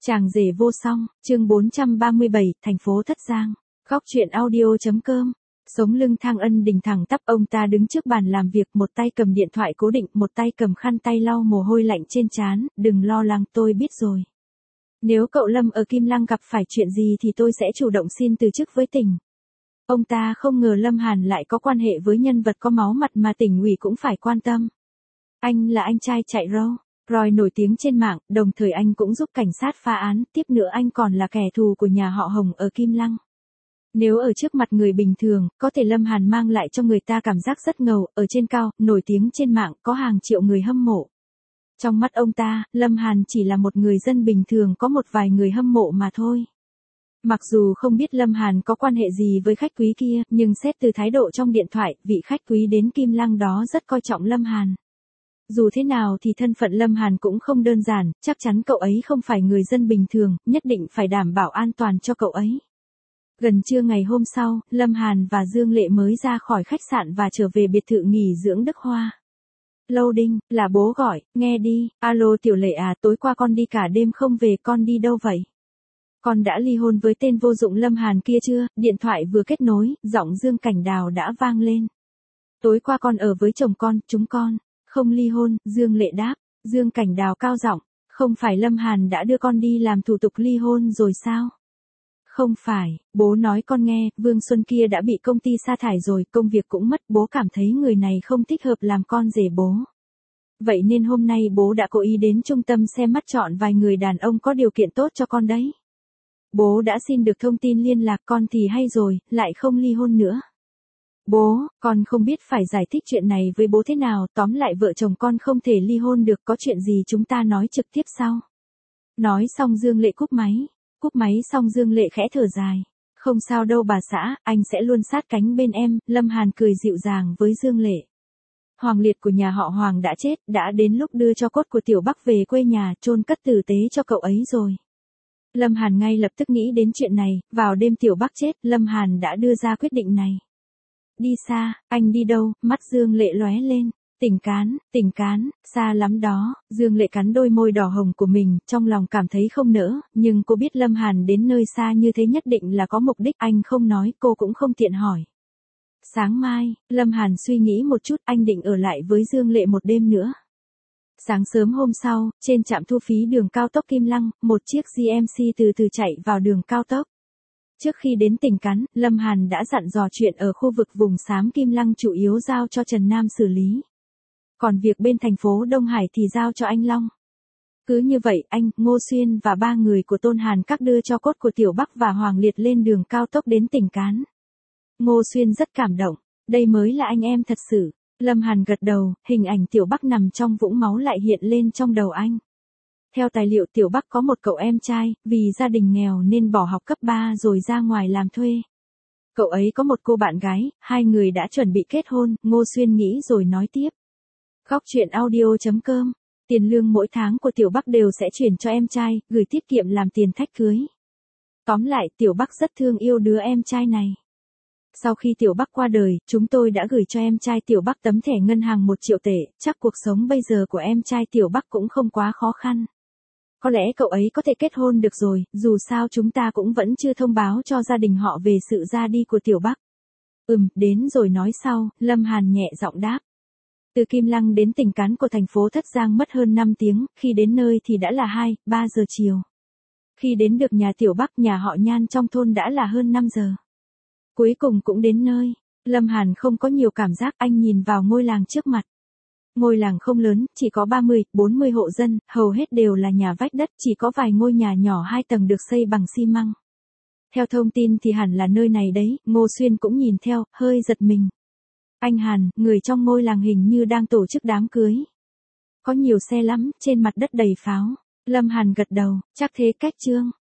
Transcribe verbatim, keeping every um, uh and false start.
Chàng rể vô song, chương bốn trăm ba mươi bảy, thành phố Thất Giang. Góc truyện audio.com. Sống lưng Thang Ân Đình thẳng tắp, ông ta đứng trước bàn làm việc, một tay cầm điện thoại cố định, một tay cầm khăn tay lau mồ hôi lạnh trên trán. Đừng lo lắng, tôi biết rồi. Nếu cậu Lâm ở Kim Lăng gặp phải chuyện gì thì tôi sẽ chủ động xin từ chức với tỉnh. Ông ta không ngờ Lâm Hàn lại có quan hệ với nhân vật có máu mặt mà tỉnh ủy cũng phải quan tâm. Anh là anh trai chạy râu Roy nổi tiếng trên mạng, đồng thời anh cũng giúp cảnh sát phá án, tiếp nữa anh còn là kẻ thù của nhà họ Hồng ở Kim Lăng. Nếu ở trước mặt người bình thường, có thể Lâm Hàn mang lại cho người ta cảm giác rất ngầu, ở trên cao, nổi tiếng trên mạng, có hàng triệu người hâm mộ. Trong mắt ông ta, Lâm Hàn chỉ là một người dân bình thường có một vài người hâm mộ mà thôi. Mặc dù không biết Lâm Hàn có quan hệ gì với khách quý kia, nhưng xét từ thái độ trong điện thoại, vị khách quý đến Kim Lăng đó rất coi trọng Lâm Hàn. Dù thế nào thì thân phận Lâm Hàn cũng không đơn giản, chắc chắn cậu ấy không phải người dân bình thường, nhất định phải đảm bảo an toàn cho cậu ấy. Gần trưa ngày hôm sau, Lâm Hàn và Dương Lệ mới ra khỏi khách sạn và trở về biệt thự nghỉ dưỡng Đức Hoa. Loading, là bố gọi, nghe đi. Alo Tiểu Lệ à, tối qua con đi cả đêm không về, con đi đâu vậy? Con đã ly hôn với tên vô dụng Lâm Hàn kia chưa? Điện thoại vừa kết nối, giọng Dương Cảnh Đào đã vang lên. Tối qua con ở với chồng con, chúng con không ly hôn. Dương Lệ đáp. Dương Cảnh Đào cao giọng, không phải Lâm Hàn đã đưa con đi làm thủ tục ly hôn rồi sao? Không phải, bố nói con nghe, Vương Xuân kia đã bị công ty sa thải rồi, công việc cũng mất, bố cảm thấy người này không thích hợp làm con rể bố. Vậy nên hôm nay bố đã cố ý đến trung tâm xem mắt chọn vài người đàn ông có điều kiện tốt cho con đấy. Bố đã xin được thông tin liên lạc, con thì hay rồi, lại không ly hôn nữa. Bố, con không biết phải giải thích chuyện này với bố thế nào, tóm lại vợ chồng con không thể ly hôn được, có chuyện gì chúng ta nói trực tiếp sau. Nói xong Dương Lệ cúp máy. Cúp máy xong Dương Lệ khẽ thở dài. Không sao đâu bà xã, anh sẽ luôn sát cánh bên em. Lâm Hàn cười dịu dàng với Dương Lệ. Hoàng liệt của nhà họ Hoàng đã chết, đã đến lúc đưa cho cốt của Tiểu Bắc về quê nhà, chôn cất tử tế cho cậu ấy rồi. Lâm Hàn ngay lập tức nghĩ đến chuyện này, vào đêm Tiểu Bắc chết, Lâm Hàn đã đưa ra quyết định này. Đi xa, anh đi đâu? Mắt Dương Lệ lóe lên. Tỉnh Cán, tỉnh Cán, xa lắm đó. Dương Lệ cắn đôi môi đỏ hồng của mình, trong lòng cảm thấy không nỡ, nhưng cô biết Lâm Hàn đến nơi xa như thế nhất định là có mục đích, anh không nói, cô cũng không tiện hỏi. Sáng mai, Lâm Hàn suy nghĩ một chút, anh định ở lại với Dương Lệ một đêm nữa. Sáng sớm hôm sau, trên trạm thu phí đường cao tốc Kim Lăng, một chiếc giê em xê từ từ chạy vào đường cao tốc. Trước khi đến tỉnh Cán, Lâm Hàn đã dặn dò chuyện ở khu vực vùng xám Kim Lăng chủ yếu giao cho Trần Nam xử lý. Còn việc bên thành phố Đông Hải thì giao cho anh Long. Cứ như vậy, anh, Ngô Xuyên và ba người của Tôn Hàn Các đưa cho cốt của Tiểu Bắc và Hoàng Liệt lên đường cao tốc đến tỉnh Cán. Ngô Xuyên rất cảm động, đây mới là anh em thật sự. Lâm Hàn gật đầu, hình ảnh Tiểu Bắc nằm trong vũng máu lại hiện lên trong đầu anh. Theo tài liệu Tiểu Bắc có một cậu em trai, vì gia đình nghèo nên bỏ học cấp ba rồi ra ngoài làm thuê. Cậu ấy có một cô bạn gái, hai người đã chuẩn bị kết hôn, Ngô Xuyên nghĩ rồi nói tiếp. Góc truyện audio.com. Tiền lương mỗi tháng của Tiểu Bắc đều sẽ chuyển cho em trai, gửi tiết kiệm làm tiền thách cưới. Tóm lại, Tiểu Bắc rất thương yêu đứa em trai này. Sau khi Tiểu Bắc qua đời, chúng tôi đã gửi cho em trai Tiểu Bắc tấm thẻ ngân hàng một triệu tệ, chắc cuộc sống bây giờ của em trai Tiểu Bắc cũng không quá khó khăn. Có lẽ cậu ấy có thể kết hôn được rồi, dù sao chúng ta cũng vẫn chưa thông báo cho gia đình họ về sự ra đi của Tiểu Bắc. Ừm, đến rồi nói sau, Lâm Hàn nhẹ giọng đáp. Từ Kim Lăng đến tỉnh Cán của thành phố Thất Giang mất hơn năm tiếng, khi đến nơi thì đã là hai, ba giờ chiều. Khi đến được nhà Tiểu Bắc, nhà họ Nhan trong thôn đã là hơn năm giờ. Cuối cùng cũng đến nơi, Lâm Hàn không có nhiều cảm giác, anh nhìn vào ngôi làng trước mặt. Ngôi làng không lớn, chỉ có ba mươi, bốn mươi hộ dân, hầu hết đều là nhà vách đất, chỉ có vài ngôi nhà nhỏ hai tầng được xây bằng xi măng. Theo thông tin thì hẳn là nơi này đấy, Ngô Xuyên cũng nhìn theo, hơi giật mình. Anh Hàn, người trong ngôi làng hình như đang tổ chức đám cưới. Có nhiều xe lắm, trên mặt đất đầy pháo. Lâm Hàn gật đầu, chắc thế cách Trương.